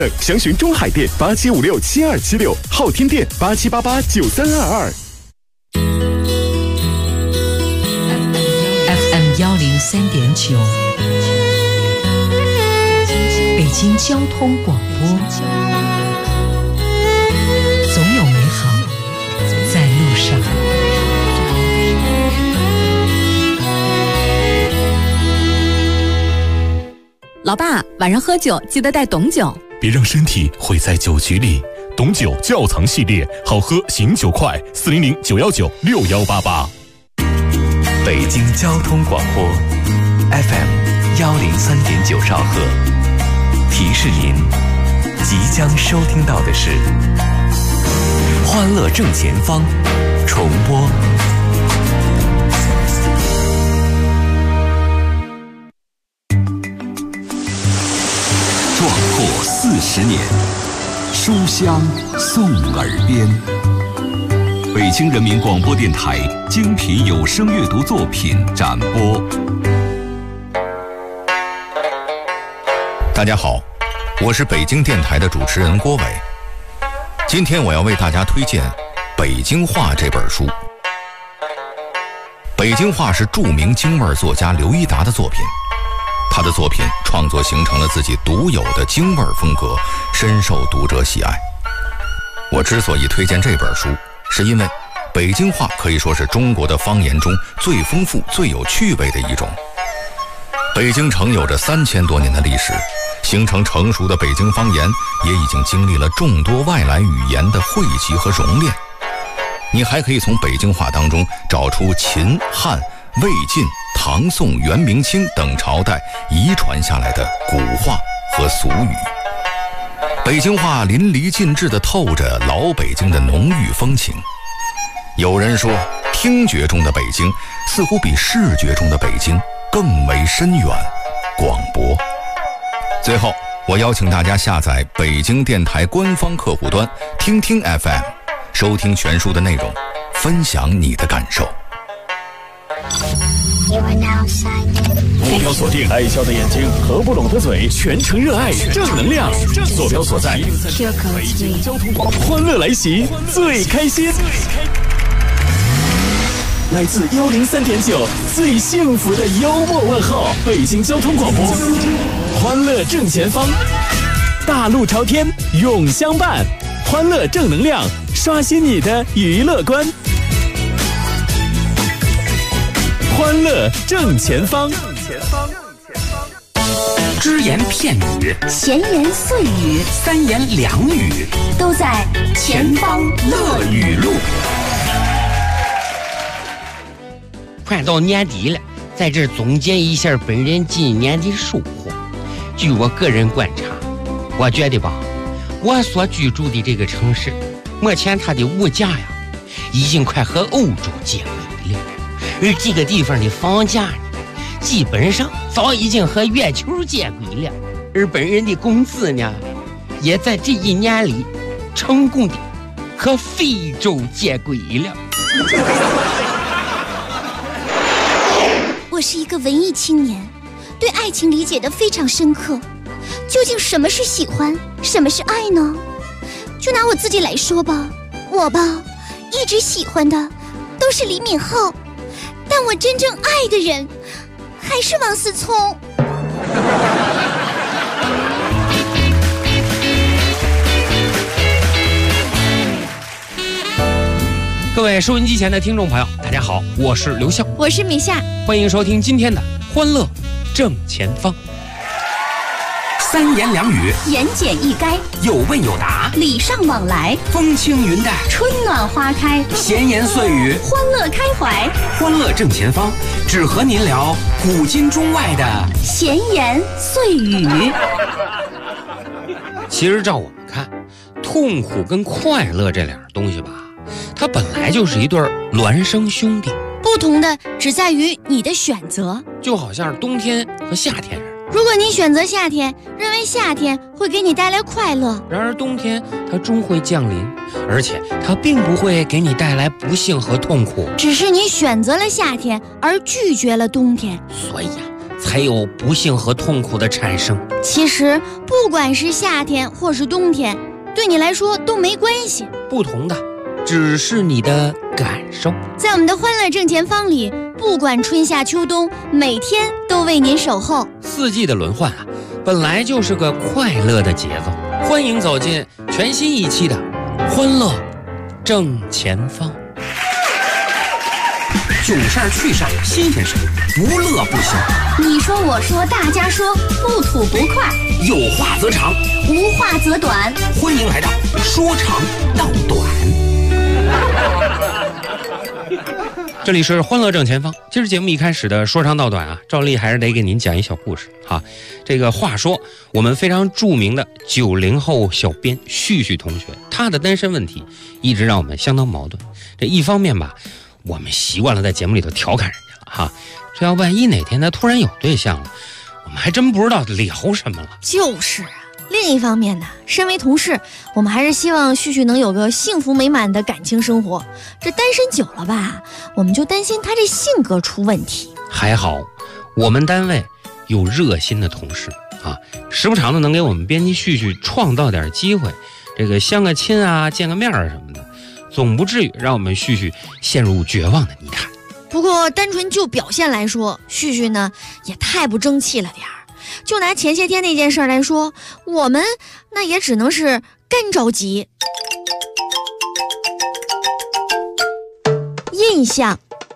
详询中海店87567276，昊天店87889322。 FM 103.9，北京交通广播，总有美好在路上。 老爸，晚上喝酒记得带董酒， 别让身体毁在酒局里。董酒窖藏系列，好喝醒酒快，400-919-6188。 北京交通广播 FM 103.9兆赫，提示您即将收听到的是欢乐正前方重播。 壮阔40年，书香送耳边。北京人民广播电台精品有声阅读作品展播。 大家好，我是北京电台的主持人郭伟。今天我要为大家推荐《北京话》这本书。《北京话》是著名京味作家刘一达的作品。他的作品创作形成了自己独有的京味风格，深受读者喜爱。我之所以推荐这本书，是因为北京话可以说是中国的方言中最丰富、最有趣味的一种。北京城有着3000多年的历史，形成成熟的北京方言也已经经历了众多外来语言的汇集和熔炼。你还可以从北京话当中找出秦、汉、魏晋、唐宋、元、明清等朝代遗传下来的古话和俗语。北京话淋漓尽致地透着老北京的浓郁风情。有人说，听觉中的北京似乎比视觉中的北京更为深远、广博。最后，我邀请大家下载北京电台官方客户端听听 FM， 收听全书的内容，分享你的感受。 目标锁定，爱笑的眼睛，合不拢的嘴，全程热爱正能量。坐标所在，北京交通广播，欢乐来袭，最开心。来自103.9，最幸福的幽默问候，北京交通广播，欢乐正前方，大路朝天，永相伴，欢乐正能量，刷新你的娱乐观。欢乐正前方， 只言片语， 闲言碎语， 三言两语， 都在前方乐语录。 快到年底了，在这总结一下本人今年的收获。据我个人观察，我觉得吧，我所居住的这个城市，目前它的物价呀，已经快和欧洲接轨了。而这个地方的房价呢，基本上早已经和月球接轨了。而本人的工资呢，也在这1年里成功的和非洲接轨了。 我是一个文艺青年，对爱情理解得非常深刻。究竟什么是喜欢，什么是爱呢？就拿我自己来说吧，我吧，一直喜欢的都是李敏镐，但我真正爱的人还是王思聪。 各位收音机前的听众朋友，大家好，我是刘笑， 我是米夏， 欢迎收听今天的欢乐正前方。三言两语， 言简意赅， 有问有答， 礼尚往来， 风轻云淡， 春暖花开， 闲言碎语， 欢乐开怀。 欢乐正前方，只和您聊古今中外的闲言碎语。 其实照我们看，痛苦跟快乐这两样东西吧，它本来就是一对孪生兄弟， 不同的只在于你的选择。 就好像是冬天和夏天似的。 如果你选择夏天，认为夏天会给你带来快乐， 然而冬天它终会降临，而且它并不会给你带来不幸和痛苦。 只是你选择了夏天，而拒绝了冬天。 所以啊， 才有不幸和痛苦的产生。 其实不管是夏天或是冬天，对你来说都没关系。 不同的只是你的感受。 在我们的欢乐正前方里，不管春夏秋冬，每天都为您守候。 四季的轮换啊，本来就是个快乐的节奏。欢迎走进全新一期的欢乐正前方。囧事儿趣事儿新鲜事儿，不乐不行。 你说我说大家说，不吐不快， 有话则长， 无话则短。 欢迎来到说长道短。这里是欢乐正前方。今儿节目一开始的说长道短啊，照例还是得给您讲一小故事哈。这个话说，我们非常著名的90后小编旭旭同学，他的单身问题一直让我们相当矛盾。这一方面吧，我们习惯了在节目里头调侃人家了哈，这要万一哪天他突然有对象了，我们还真不知道聊什么了。 就是啊。另一方面呢，身为同事，我们还是希望旭旭能有个幸福美满的感情生活。这单身久了吧，我们就担心他这性格出问题。 还好，我们单位有热心的同事啊，时不常的能给我们编辑旭旭创造点机会，这个相个亲啊，见个面啊什么的，总不至于让我们旭旭陷入绝望的泥潭。 不过，单纯就表现来说，旭旭呢也太不争气了点儿。就拿前些天那件事来说，我们那也只能是干着急。印象。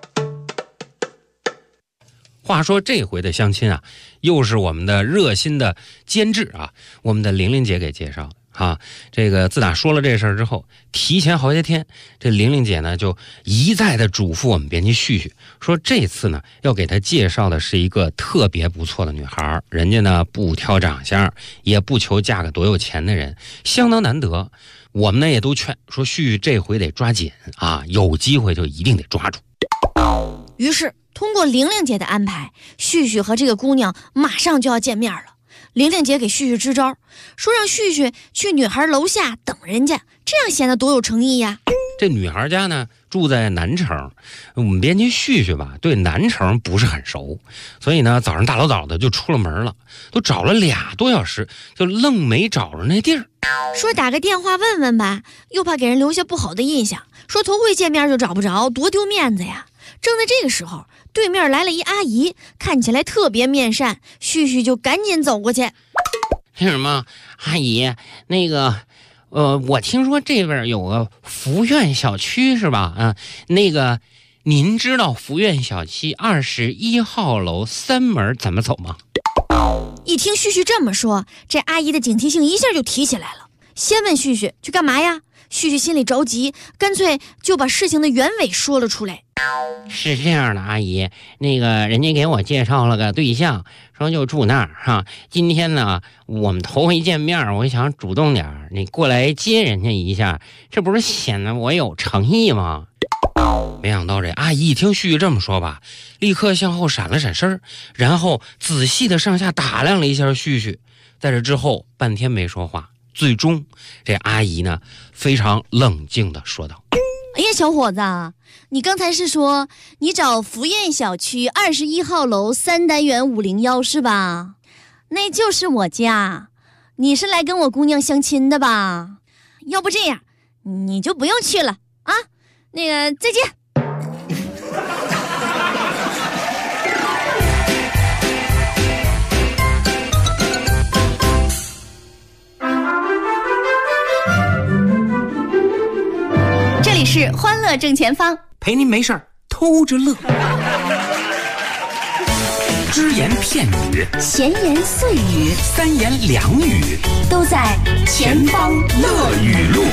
话说这回的相亲啊，又是我们的热心的监制啊，我们的玲玲姐给介绍的啊。这个自打说了这事儿之后，提前好些天，这玲玲姐呢就一再的嘱咐我们编辑旭旭，说这次呢要给她介绍的是一个特别不错的女孩，人家呢不挑长相，也不求嫁个多有钱的人，相当难得。我们呢也都劝说旭旭这回得抓紧啊，有机会就一定得抓住。 于是通过玲玲姐的安排，旭旭和这个姑娘马上就要见面了。玲玲姐给旭旭支招，说让旭旭去女孩楼下等人家，这样显得多有诚意呀。 这女孩家呢住在南城，我们编辑旭旭吧对南城不是很熟，所以呢早上大老早的就出了门了，都找了2多小时，就愣没找着那地儿。 说打个电话问问吧，又怕给人留下不好的印象，说头回见面就找不着，多丢面子呀。正在这个时候，对面来了一阿姨，看起来特别面善，旭旭就赶紧走过去。 那什么，阿姨，那个我听说这边有个福苑小区是吧？啊，那个您知道福苑小区21号楼3门怎么走吗？ 一听旭旭这么说，这阿姨的警惕性一下就提起来了，先问旭旭去干嘛呀？旭旭心里着急，干脆就把事情的原委说了出来。 是这样的，阿姨，那个人家给我介绍了个对象，说就住那儿哈。今天呢，我们头回见面，我想主动点，你过来接人家一下，这不是显得我有诚意吗？没想到这阿姨一听旭旭这么说吧，立刻向后闪了闪身，然后仔细的上下打量了一下旭旭，在这之后半天没说话，最终这阿姨呢非常冷静的说道： 哎呀，小伙子，你刚才是说你找福苑小区21号楼3单元501是吧？那就是我家，你是来跟我姑娘相亲的吧？要不这样，你就不用去了啊。那个再见。这里是欢乐正前方， 陪您没事偷着乐。只言片语， 闲言碎语 3言2语， 都在前方乐语录。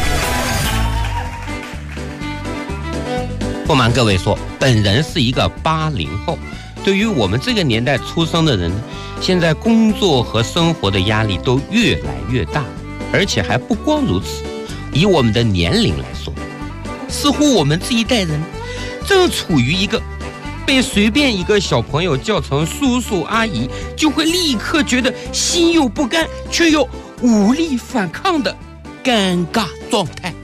不瞒各位说，本人是一个80后。对于我们这个年代出生的人，现在工作和生活的压力都越来越大，而且还不光如此。以我们的年龄来说，似乎我们这一代人正处于一个被随便一个小朋友叫成叔叔阿姨，就会立刻觉得心有不甘，却又无力反抗的尴尬状态。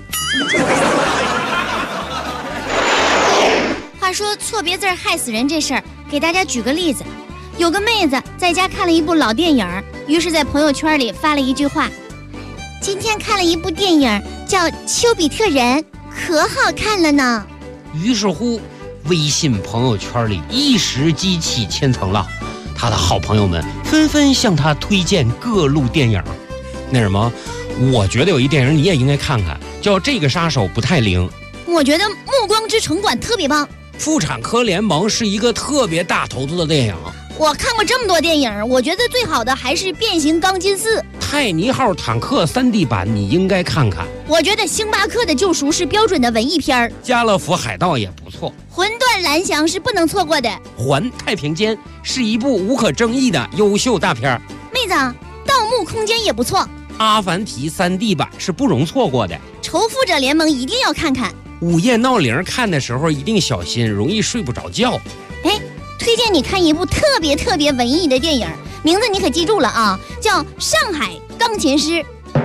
话说错别字害死人这事儿，给大家举个例子。 有个妹子在家看了一部老电影，于是在朋友圈里发了一句话：今天看了一部电影叫《丘比特人》，可好看了呢。 于是乎，微信朋友圈里一时激起千层浪，他的好朋友们纷纷向他推荐各路电影。那什么，我觉得有一电影你也应该看看，叫《这个杀手不太灵》。 我觉得《暮光之城管》特别棒，《 妇产科联盟》是一个特别大投资的电影。 我看过这么多电影，我觉得最好的还是《变形钢筋4》。 泰尼号坦克 3D 版你应该看看。 我觉得《星巴克的救赎》是标准的文艺片， 家乐福海盗也不错， 魂断蓝翔是不能错过的， 环太平间是一部无可争议的优秀大片。 妹子，《盗墓空间》也不错， 阿凡提 3D 版是不容错过的， 仇富者联盟一定要看看。 午夜闹铃看的时候一定小心，容易睡不着觉。 推荐你看一部特别文艺的电影，名字你可记住了啊，叫《上海钢琴师》。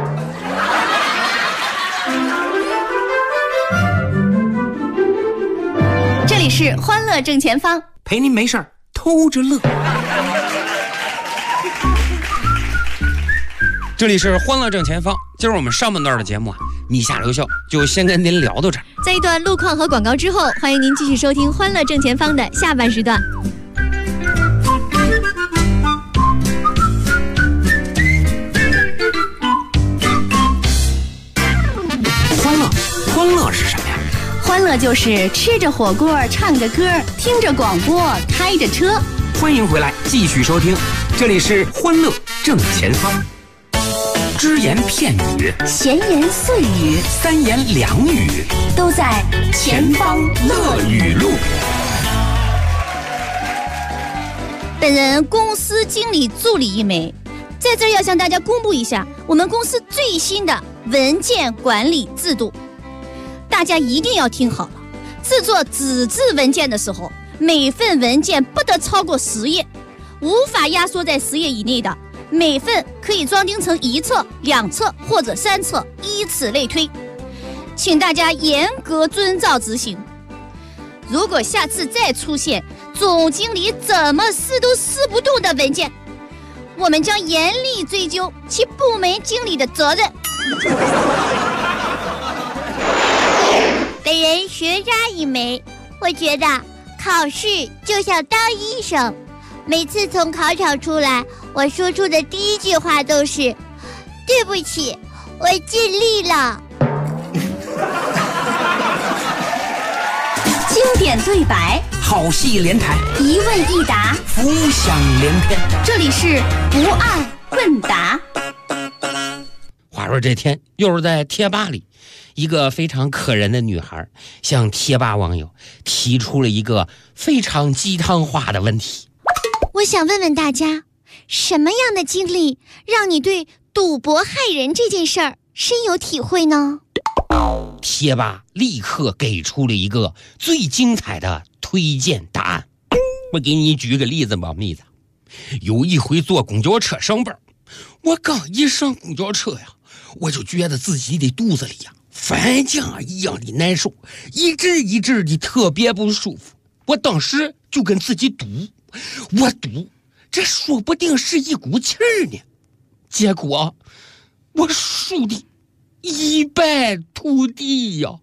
这里是欢乐正前方， 陪您没事儿偷着乐。这里是欢乐正前方，今儿我们上半段的节目啊，米夏留校就先跟您聊到这儿。 在一段路况和广告之后，欢迎您继续收听欢乐正前方的下半时段。 欢乐是什么呀？ 欢乐就是吃着火锅，唱着歌，听着广播，开着车。 欢迎回来，继续收听，这里是欢乐正前方。只言片语， 闲言碎语， 三言两语， 都在前方乐语录。 本人公司经理助理一枚，在这儿要向大家公布一下我们公司最新的文件管理制度。大家一定要听好了，制作纸质文件的时候，每份文件不得超过10页，无法压缩在10页以内的，每份可以装订成1册、2册或者3册，以此类推。请大家严格遵照执行。如果下次再出现总经理怎么撕都撕不动的文件，我们将严厉追究其部门经理的责任。本人学渣一枚，我觉得考试就像当医生，每次从考场出来，我说出的第一句话都是对不起，我尽力了。经典对白， 好戏连台， 一问一答， 浮想联翩。 这里是不二问答。 话说这天又是在贴吧里，一个非常可人的女孩向贴吧网友提出了一个非常鸡汤化的问题。 我想问问大家，什么样的经历让你对赌博害人这件事儿深有体会呢？ 贴吧立刻给出了一个最精彩的推荐答案。我给你举个例子吧，妹子。有一回坐公交车上班，我刚一上公交车呀，我就觉得自己的肚子里呀翻浆一样的难受，一阵的特别不舒服。我当时就跟自己赌，我赌这说不定是一股气儿呢。结果我输的一败涂地呀。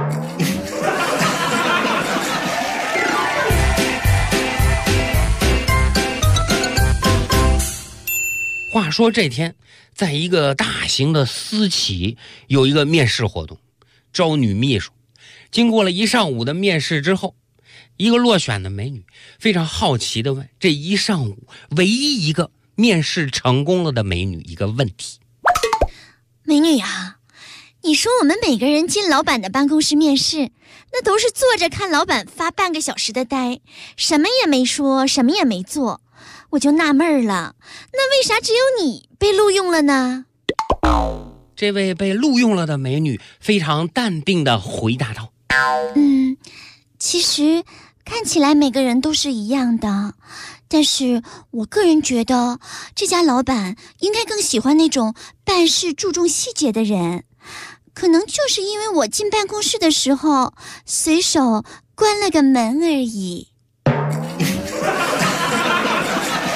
话说这天，在一个大型的私企有一个面试活动，招女秘书。经过了一上午的面试之后，一个落选的美女非常好奇地问这一上午唯一一个面试成功了的美女一个问题： 美女啊，你说我们每个人进老板的办公室面试，那都是坐着看老板发半个小时的呆，什么也没说，什么也没做，我就纳闷了，那为啥只有你被录用了呢？ 这位被录用了的美女非常淡定地回答道： 其实看起来每个人都是一样的，但是我个人觉得这家老板应该更喜欢那种办事注重细节的人，可能就是因为我进办公室的时候随手关了个门而已。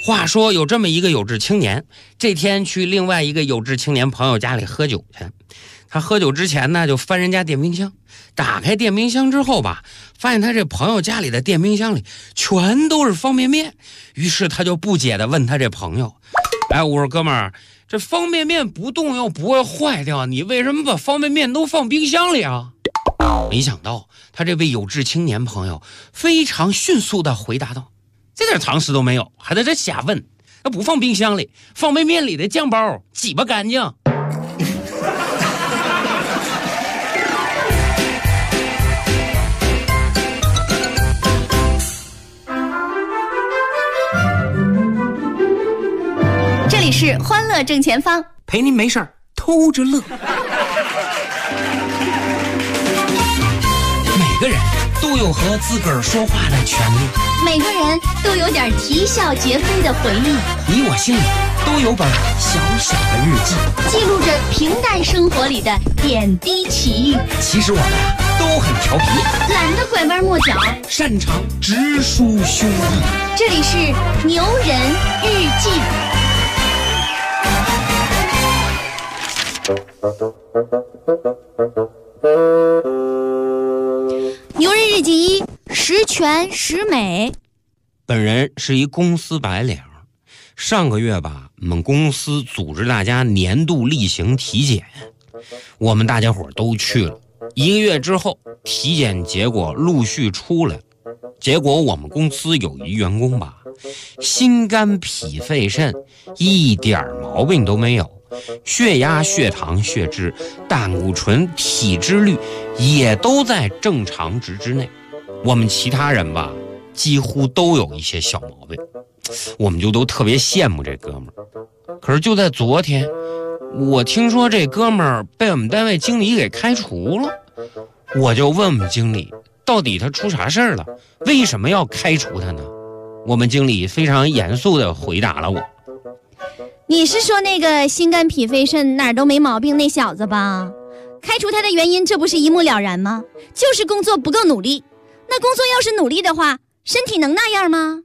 话说有这么一个有志青年，这天去另外一个有志青年朋友家里喝酒去。他喝酒之前呢，就翻人家电冰箱，打开电冰箱之后吧，发现他这朋友家里的电冰箱里全都是方便面。于是他就不解地问他这朋友：“哎，我说哥们儿，这方便面不动又不会坏掉，你为什么把方便面都放冰箱里啊？”没想到他这位有志青年朋友非常迅速地回答道：“这点常识都没有，还在这瞎问？那不放冰箱里，方便面里的酱包挤巴干净。” 这里是欢乐正前方， 陪您没事儿偷着乐。每个人都有和自个儿说话的权利， 每个人都有点啼笑皆非的回忆， 你我心里都有本小小的日记， 记录着平淡生活里的点滴奇遇。 其实我们都很调皮， 懒得拐弯抹角， 擅长直抒胸臆。 这里是牛人日记。牛人日记1：十全十美。 本人是一公司白领，上个月吧，我们公司组织大家年度例行体检，我们大家伙都去了。1个月之后，体检结果陆续出来，结果我们公司有一员工吧，心肝脾肺肾一点毛病都没有，血压、血糖、血脂、胆固醇、体脂率也都在正常值之内。我们其他人吧，几乎都有一些小毛病，我们就都特别羡慕这哥们儿。可是就在昨天，我听说这哥们儿被我们单位经理给开除了，我就问我们经理，到底他出啥事儿了？为什么要开除他呢？我们经理非常严肃地回答了我：“ 你是说那个心肝脾肺肾哪儿都没毛病那小子吧？开除他的原因这不是一目了然吗？就是工作不够努力。那工作要是努力的话，身体能那样吗？”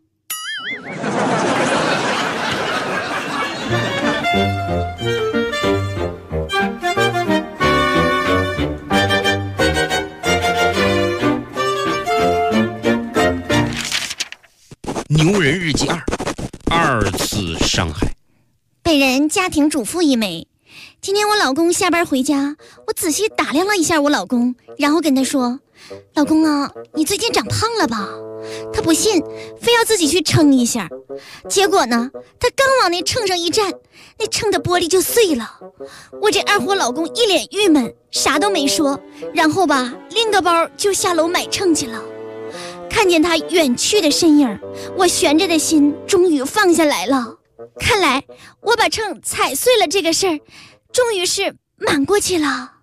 牛人日记2：2次伤害。 本人家庭主妇一枚。今天我老公下班回家，我仔细打量了一下我老公，然后跟他说：“老公啊，你最近长胖了吧？”他不信，非要自己去称一下。结果呢，他刚往那秤上一站，那秤的玻璃就碎了。我这二货老公一脸郁闷，啥都没说，然后吧，拎个包就下楼买秤去了。看见他远去的身影，我悬着的心终于放下来了。看来我把秤踩碎了这个事儿，终于是瞒过去了。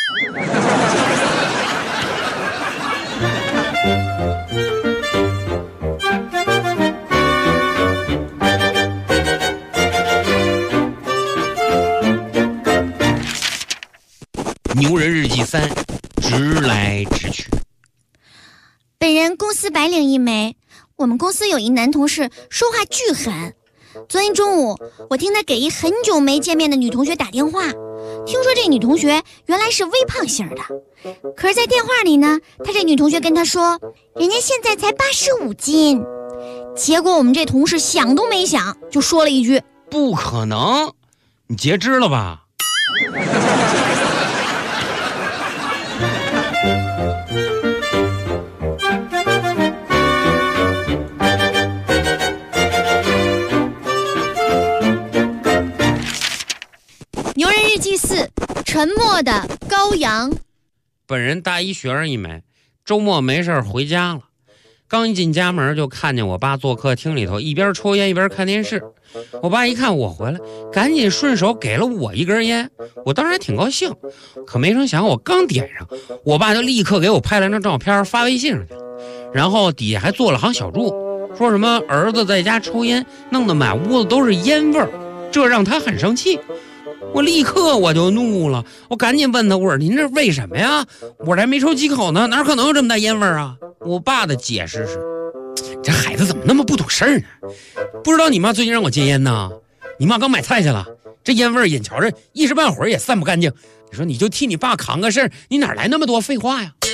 牛人日记3：直来直去。 本人公司白领一枚，我们公司有一男同事说话巨狠。昨天中午，我听他给一很久没见面的女同学打电话，听说这女同学原来是微胖型的，可是在电话里呢，他这女同学跟他说，人家现在才85斤。结果我们这同事想都没想，就说了一句：“ 不可能，你截肢了吧？” 牛人日记4：沉默的羔羊。 本人大一学生一枚，周末没事回家了，刚一进家门就看见我爸坐客厅里头一边抽烟一边看电视。我爸一看我回来，赶紧顺手给了我一根烟，我当然挺高兴。可没成想我刚点上，我爸就立刻给我拍了张照片发微信上去了，然后底下还做了行小注，说什么儿子在家抽烟，弄得满屋子都是烟味儿，这让他很生气。我立刻我就怒了，我赶紧问他，我说您这为什么呀？我这还没抽几口呢，哪可能有这么大烟味啊？我爸的解释是， 这孩子怎么那么不懂事儿呢？不知道你妈最近让我戒烟呢？你妈刚买菜去了，这烟味儿眼瞧着一时半会儿也散不干净。你说你就替你爸扛个事儿，你哪来那么多废话呀？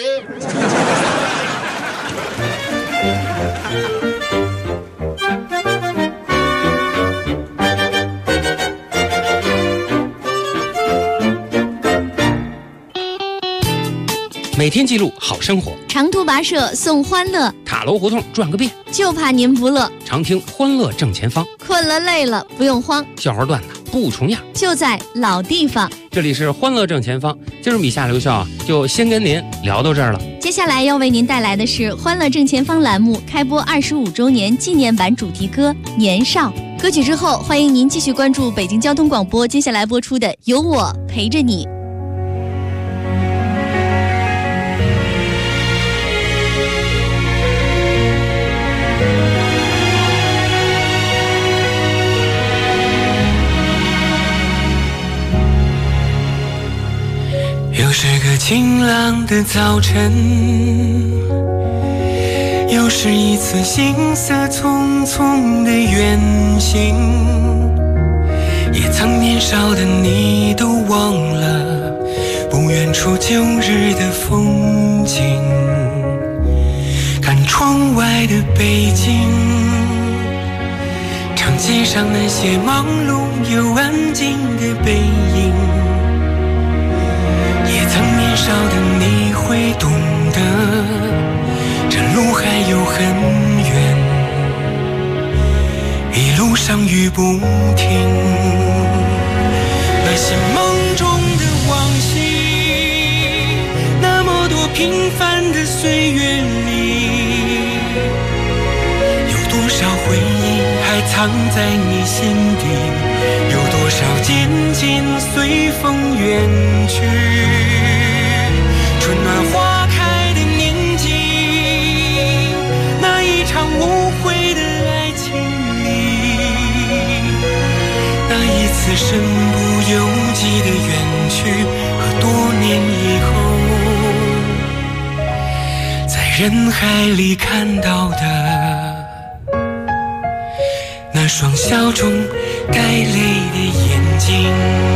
每天记录好生活， 长途跋涉送欢乐， 塔楼胡同转个遍， 就怕您不乐。 常听欢乐正前方， 困了累了不用慌， 笑话段子不重样， 就在老地方。 这里是欢乐正前方，今儿米夏刘笑就先跟您聊到这儿了。 接下来要为您带来的是欢乐正前方栏目开播25周年纪念版主题歌《年少》。歌曲之后，欢迎您继续关注北京交通广播接下来播出的《有我陪着你》。 又是个晴朗的早晨，又是一次行色匆匆的远行，也曾年少的你都忘了不远处旧日的风景。看窗外的北京，长街上那些忙碌又安静的背影，也曾年少的你会懂得，这路还有很远，一路上雨不停。那些梦中的往昔，那么多平凡的岁月里，有多少回忆还藏在你心底，有多少渐渐随风远去。春暖花开的年纪，那一场无悔的爱情里，那一次身不由己的远去，和多年以后在人海里看到的那双笑中带泪的眼睛。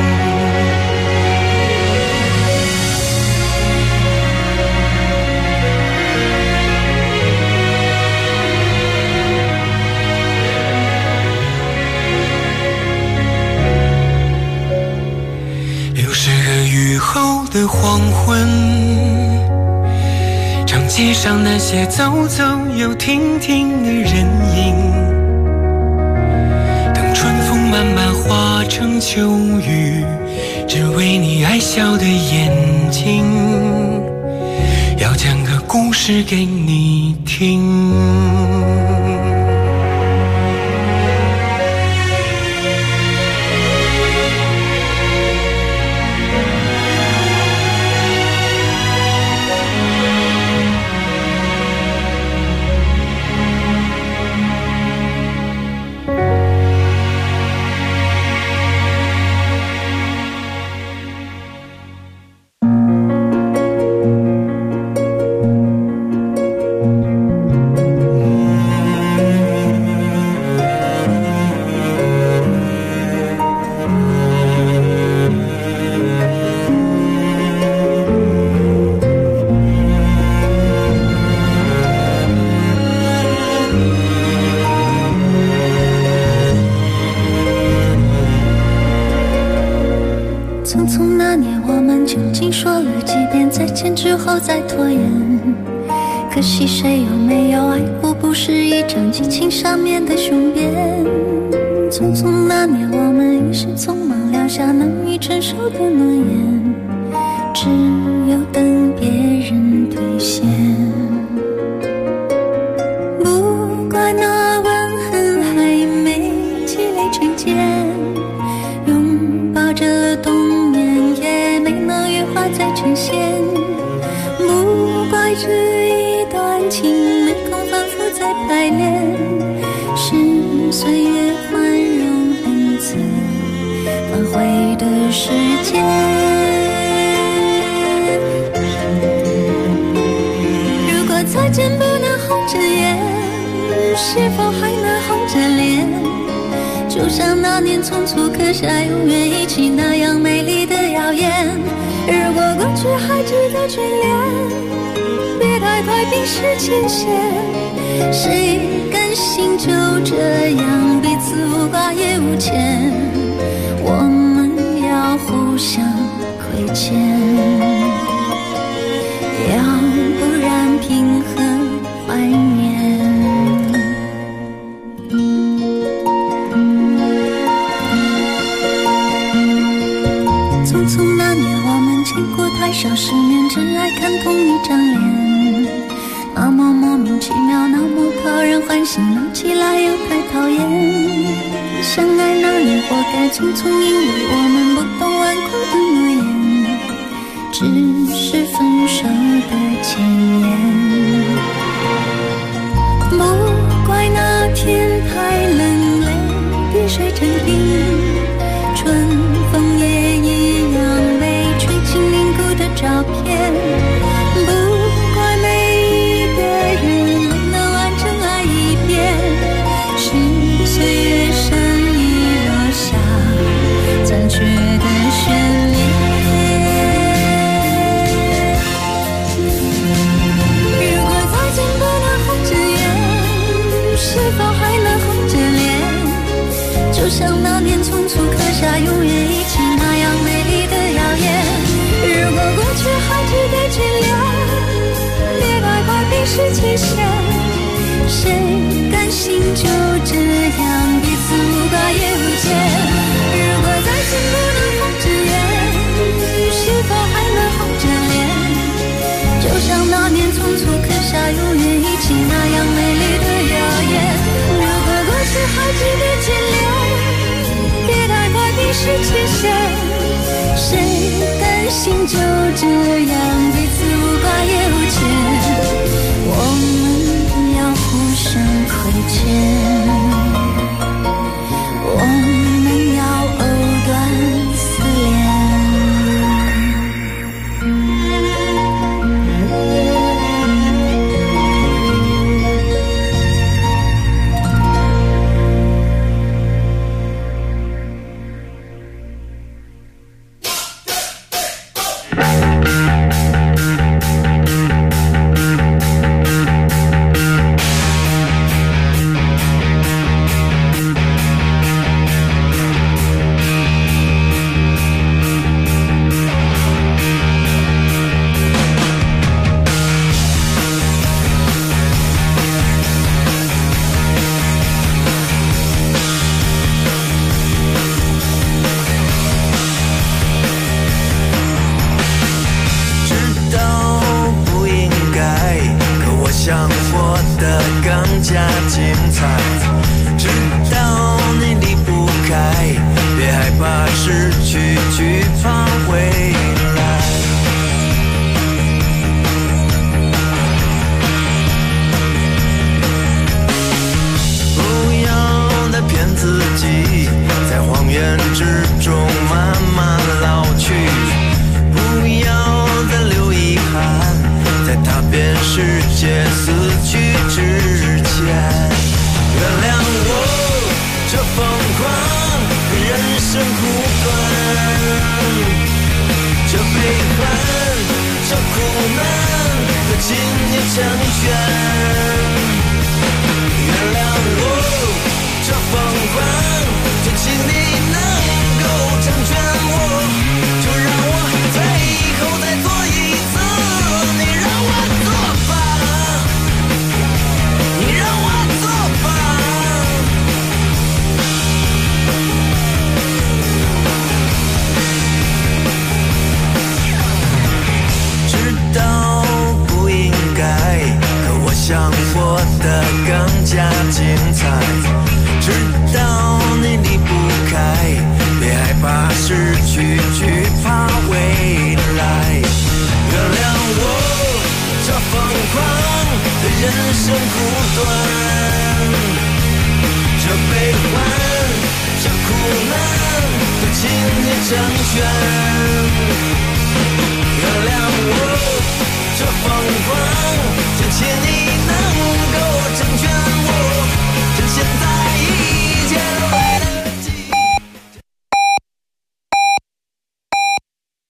又是个雨后的黄昏，长街上那些走走又停停的人影，等春风慢慢化成秋雨，只为你爱笑的眼睛，要讲个故事给你听。 匆匆那年，我们究竟说了几遍再见之后再拖延？可惜谁有没有爱过，不是一张激情上面的雄辩。匆匆那年，我们一时匆忙撂下难以承受的诺言，只有等别人兑现。不怪那吻痕还没积累成茧，拥抱着冬眠也没能羽化再成仙。不怪这一段情没空反复再排练，是岁月宽容恩赐反悔的时间。如果再见不能红着眼， 是否还能红着脸？就像那年匆促刻下永远一起那样美丽的谣言。如果过去还值得眷恋，别太快冰释前嫌。谁甘心就这样彼此无挂也无牵？我们要互相亏欠，要不然凭何怀念？匆匆那年我们见过太少世面，真爱看同一张脸，那么莫名其妙，那么讨人欢喜，闹起来又太讨厌。相爱那年活该匆匆，因为我们不懂顽固的诺言，只是分手的前言。不怪那天太冷，泪滴水成冰，春风也一样被吹进凝固的照片。不怪每一个人没能完整爱一遍，是岁月善意落下残缺的悬念。如果再见不能红着眼，是否还能红着脸？就像那年匆促刻下永远一起那样美丽的谣言。如果过去还值得眷恋，别太快冰释前嫌。谁甘心就这样彼此无挂也无牵？如果再见不能红着眼，是否还能红着脸？就像那年匆促刻下永远一起那样美丽的谣言。如果过去还值得眷恋，别太快冰释前嫌。谁甘心就这样彼此无挂也无牵？我们要互相亏欠，我们要藕断丝连。 原谅我这疯狂，就请你